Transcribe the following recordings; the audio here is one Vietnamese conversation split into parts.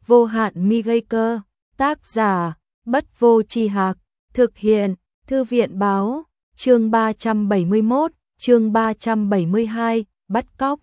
vô hạn mi gây cơ, tác giả, Bất Vô Tri Hạc, thực hiện, Thư viện báo, chương 371, chương 372, bắt cóc.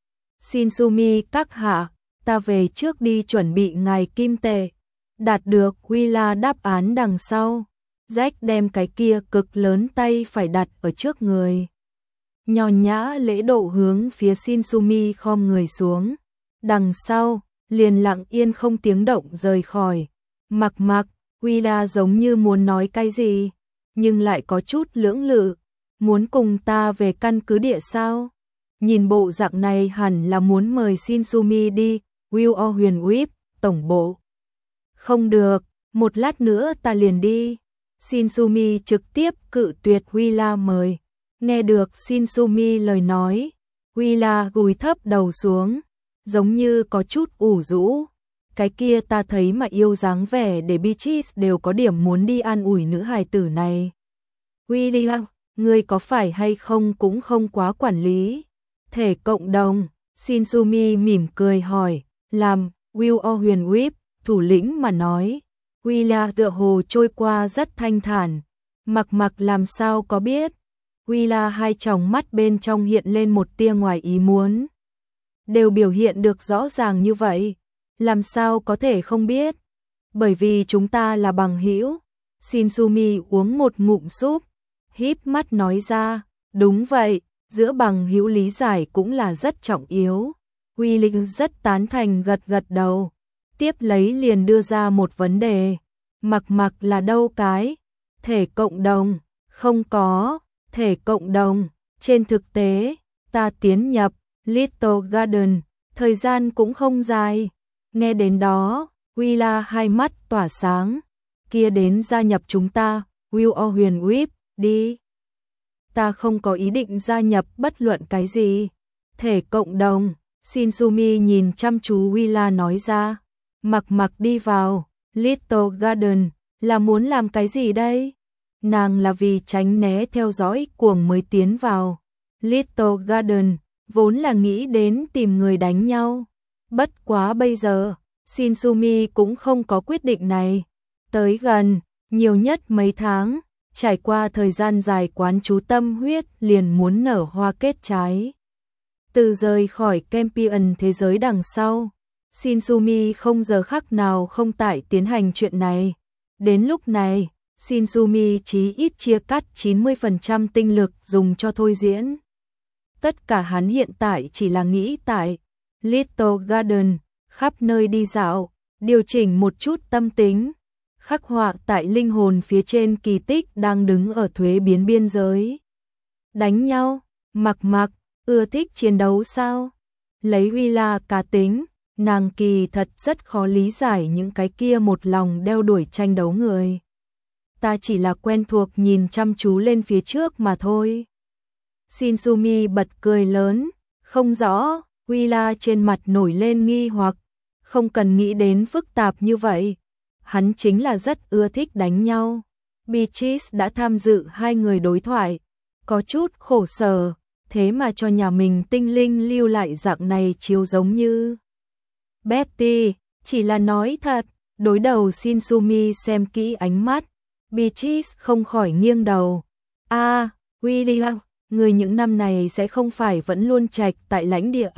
Shinsumi các hạ, ta về trước đi chuẩn bị ngài kim tệ. Đạt được Willa đáp án đằng sau, Jack đem cái kia cực lớn tay phải đặt ở trước người. Nho nhã lễ độ hướng phía Shinsumi khom người xuống. Đằng sau, liền lặng yên không tiếng động rời khỏi. Mặc, Willa giống như muốn nói cái gì, nhưng lại có chút lưỡng lự. Muốn cùng ta về căn cứ địa sao? Nhìn bộ dạng này hẳn là muốn mời Shinsumi đi, Will Huyền Whip, tổng bộ. Không được, một lát nữa ta liền đi. Shinsumi trực tiếp cự tuyệt Willa mời. Nghe được Shinsumi lời nói, Willa gùi thấp đầu xuống, giống như có chút ủ rũ. Cái kia ta thấy mà yêu dáng vẻ để Beatrice đều có điểm muốn đi an ủi nữ hài tử này. Willa, ngươi có phải hay không cũng không quá quản lý. Thể cộng đồng, Shinsumi mỉm cười hỏi, làm, Will Huyền Whip, thủ lĩnh mà nói. Willa tựa hồ trôi qua rất thanh thản. Mặc làm sao có biết. Willa hai tròng mắt bên trong hiện lên một tia ngoài ý muốn. Đều biểu hiện được rõ ràng như vậy, làm sao có thể không biết. Bởi vì chúng ta là bằng hữu. Shinsumi uống một ngụm súp, híp mắt nói ra, đúng vậy, giữa bằng hữu lý giải cũng là rất trọng yếu. Willa rất tán thành gật đầu. Tiếp lấy liền đưa ra một vấn đề. Mặc là đâu cái? Thể cộng đồng? Không có. Thể cộng đồng. Trên thực tế, ta tiến nhập Little Garden, thời gian cũng không dài. Nghe đến đó, Willa hai mắt tỏa sáng. Kia đến gia nhập chúng ta, Will Huyền Whip, đi. Ta không có ý định gia nhập bất luận cái gì. Thể cộng đồng. Shinsumi nhìn chăm chú Willa nói ra. Mặc đi vào, Little Garden, là muốn làm cái gì đây? Nàng là vì tránh né theo dõi cuồng mới tiến vào. Little Garden, vốn là nghĩ đến tìm người đánh nhau. Bất quá bây giờ, Shinsumi cũng không có quyết định này. Tới gần, nhiều nhất mấy tháng, trải qua thời gian dài quán chú tâm huyết liền muốn nở hoa kết trái. Từ rời khỏi Campion thế giới đằng sau, Shinsumi không giờ khắc nào không tại tiến hành chuyện này. Đến lúc này, Shinsumi chí ít chia cắt 90% tinh lực dùng cho thôi diễn. Tất cả hắn hiện tại chỉ là nghĩ tại Little Garden, khắp nơi đi dạo, điều chỉnh một chút tâm tính, khắc họa tại linh hồn phía trên kỳ tích đang đứng ở thuế biến biên giới. Đánh nhau, mặc ưa thích chiến đấu sao? Lấy Willa cá tính, nàng kỳ thật rất khó lý giải những cái kia một lòng đeo đuổi tranh đấu người. Ta chỉ là quen thuộc nhìn chăm chú lên phía trước mà thôi. Shinsumi bật cười lớn, không rõ. Willa trên mặt nổi lên nghi hoặc, không cần nghĩ đến phức tạp như vậy. Hắn chính là rất ưa thích đánh nhau. Beatrice đã tham dự hai người đối thoại, có chút khổ sở, thế mà cho nhà mình tinh linh lưu lại dạng này chiếu giống như. Betty, chỉ là nói thật. Đối đầu Shinsumi xem kỹ ánh mắt, Beatrice không khỏi nghiêng đầu. William, người những năm này sẽ không phải vẫn luôn trạch tại lãnh địa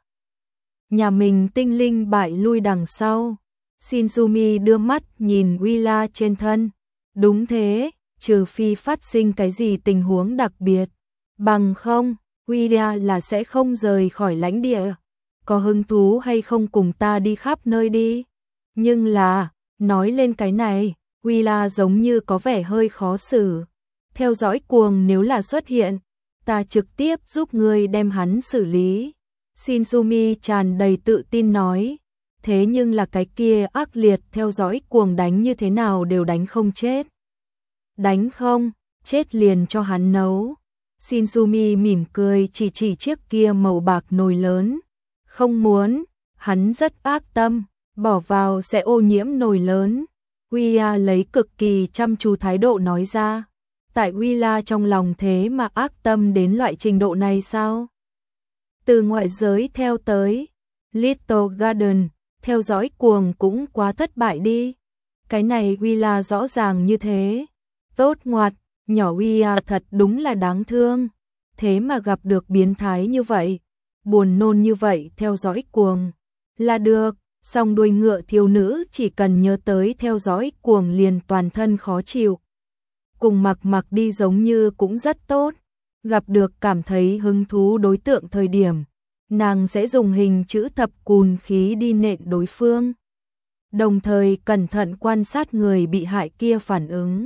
Nhà mình tinh linh bại lui đằng sau. Shinsumi đưa mắt nhìn Willa trên thân. Đúng thế, trừ phi phát sinh cái gì tình huống đặc biệt. Bằng không, Willa là sẽ không rời khỏi lãnh địa. Có hứng thú hay không cùng ta đi khắp nơi đi? Nhưng là, nói lên cái này, Willa giống như có vẻ hơi khó xử. Theo dõi cuồng nếu là xuất hiện, ta trực tiếp giúp ngươi đem hắn xử lý. Shinsumi tràn đầy tự tin nói. Thế nhưng là cái kia ác liệt theo dõi cuồng đánh như thế nào đều đánh không chết. Đánh không, chết liền cho hắn nấu. Shinsumi mỉm cười chỉ chiếc kia màu bạc nồi lớn. Không muốn, hắn rất ác tâm, bỏ vào sẽ ô nhiễm nồi lớn. Willa lấy cực kỳ chăm chú thái độ nói ra. Tại Willa trong lòng thế mà ác tâm đến loại trình độ này sao? Từ ngoại giới theo tới Little Garden, theo dõi cuồng cũng quá thất bại đi. Cái này Willa rõ ràng như thế. Tốt ngoặt, nhỏ Willa thật đúng là đáng thương. Thế mà gặp được biến thái như vậy, buồn nôn như vậy theo dõi cuồng. Là được, song đuôi ngựa thiếu nữ chỉ cần nhớ tới theo dõi cuồng liền toàn thân khó chịu. Cùng mặc mặc đi giống như cũng rất tốt. Gặp được cảm thấy hứng thú đối tượng thời điểm, nàng sẽ dùng hình chữ thập cùn khí đi nện đối phương. Đồng thời cẩn thận quan sát người bị hại kia phản ứng.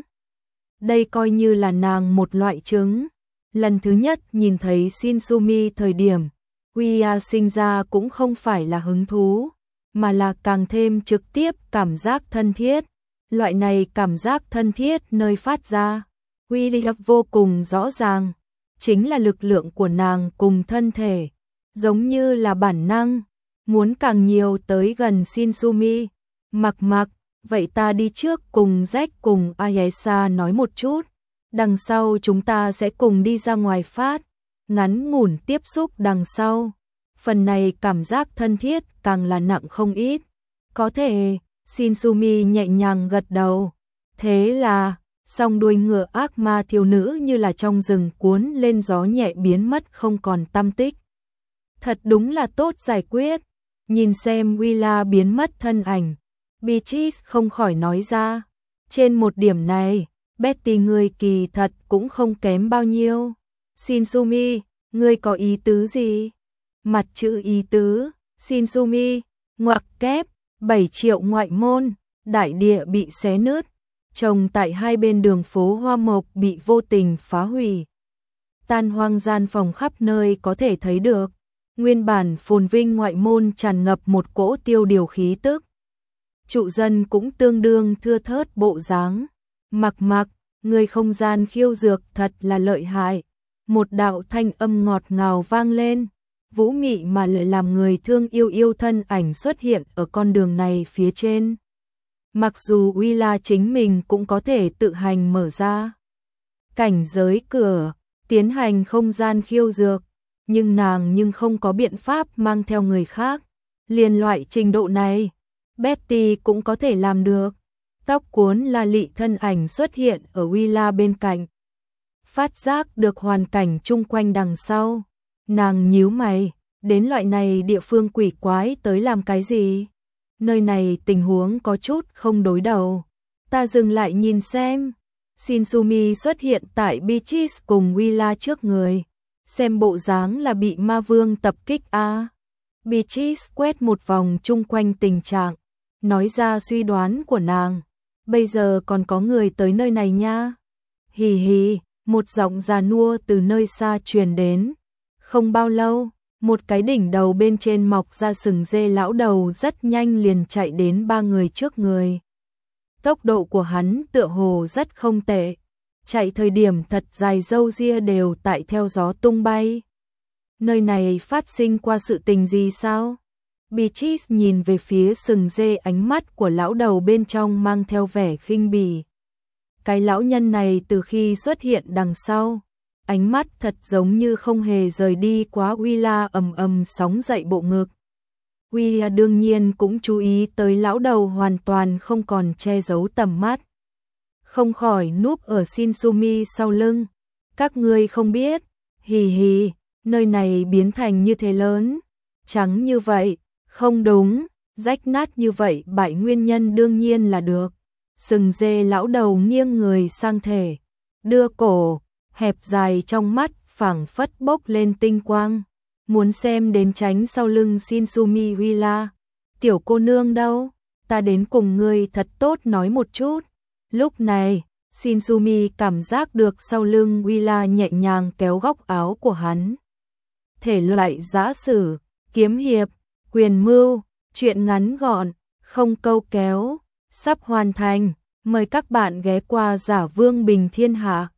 Đây coi như là nàng một loại chứng. Lần thứ nhất nhìn thấy Shinsumi thời điểm, Willa sinh ra cũng không phải là hứng thú, mà là càng thêm trực tiếp cảm giác thân thiết. Loại này cảm giác thân thiết nơi phát ra, Willa vô cùng rõ ràng, chính là lực lượng của nàng cùng thân thể, giống như là bản năng, muốn càng nhiều tới gần Shinsumi. Mặc mặc, vậy ta đi trước cùng Jack cùng Ayesa nói một chút, đằng sau chúng ta sẽ cùng đi ra ngoài phát, ngắn ngủn tiếp xúc đằng sau. Phần này cảm giác thân thiết càng là nặng không ít. Có thể, Shinsumi nhẹ nhàng gật đầu. Thế là, song đuôi ngựa ác ma thiếu nữ như là trong rừng cuốn lên gió nhẹ biến mất không còn tăm tích. Thật đúng là tốt giải quyết. Nhìn xem Willa biến mất thân ảnh, Beatrice không khỏi nói ra. Trên một điểm này, Betty ngươi kỳ thật cũng không kém bao nhiêu. Shinsumi, ngươi có ý tứ gì? Mặt chữ ý tứ, Shinsumi, ngoặc kép, 7 triệu ngoại môn, đại địa bị xé nứt, trồng tại hai bên đường phố hoa mộc bị vô tình phá hủy. Tan hoang gian phòng khắp nơi có thể thấy được, nguyên bản phồn vinh ngoại môn tràn ngập một cỗ tiêu điều khí tức. Trụ dân cũng tương đương thưa thớt bộ dáng. Mặc mặc, người không gian khiêu dược thật là lợi hại. Một đạo thanh âm ngọt ngào vang lên, vũ mị mà lại làm người thương yêu thân ảnh xuất hiện ở con đường này phía trên. Mặc dù Willa chính mình cũng có thể tự hành mở ra cảnh giới cửa, tiến hành không gian khiêu dược, nhưng nàng không có biện pháp mang theo người khác. Liên loại trình độ này, Betty cũng có thể làm được. Tóc cuốn la lị thân ảnh xuất hiện ở Willa bên cạnh. Phát giác được hoàn cảnh chung quanh đằng sau, nàng nhíu mày, đến loại này địa phương quỷ quái tới làm cái gì? Nơi này tình huống có chút không đối đầu. Ta dừng lại nhìn xem. Shinsumi xuất hiện tại Beatrice cùng Willa trước người. Xem bộ dáng là bị ma vương tập kích a. Beatrice quét một vòng chung quanh tình trạng, nói ra suy đoán của nàng. Bây giờ còn có người tới nơi này nha. Hì hì, một giọng già nua từ nơi xa truyền đến. Không bao lâu, một cái đỉnh đầu bên trên mọc ra sừng dê lão đầu rất nhanh liền chạy đến ba người trước người. Tốc độ của hắn tựa hồ rất không tệ. Chạy thời điểm thật dài râu ria đều tại theo gió tung bay. Nơi này phát sinh qua sự tình gì sao? Beatrice nhìn về phía sừng dê, ánh mắt của lão đầu bên trong mang theo vẻ khinh bỉ. Cái lão nhân này từ khi xuất hiện đằng sau, ánh mắt thật giống như không hề rời đi quá Willa ầm sóng dậy bộ ngực. Willa đương nhiên cũng chú ý tới lão đầu hoàn toàn không còn che giấu tầm mắt. Không khỏi núp ở Shinsumi sau lưng. Các ngươi không biết, hì hì, nơi này biến thành như thế lớn, trắng như vậy, không đúng, rách nát như vậy, bại nguyên nhân đương nhiên là được. Sừng dê lão đầu nghiêng người sang thể, đưa cổ, hẹp dài trong mắt phảng phất bốc lên tinh quang, muốn xem đến tránh sau lưng Shinsumi. Willa, tiểu cô nương đâu, ta đến cùng ngươi thật tốt nói một chút. Lúc này, Shinsumi cảm giác được sau lưng Willa nhẹ nhàng kéo góc áo của hắn. Thể loại giã sử, kiếm hiệp, quyền mưu, truyện ngắn gọn, không câu kéo, sắp hoàn thành. Mời các bạn ghé qua Giả Vương Bình Thiên Hạ.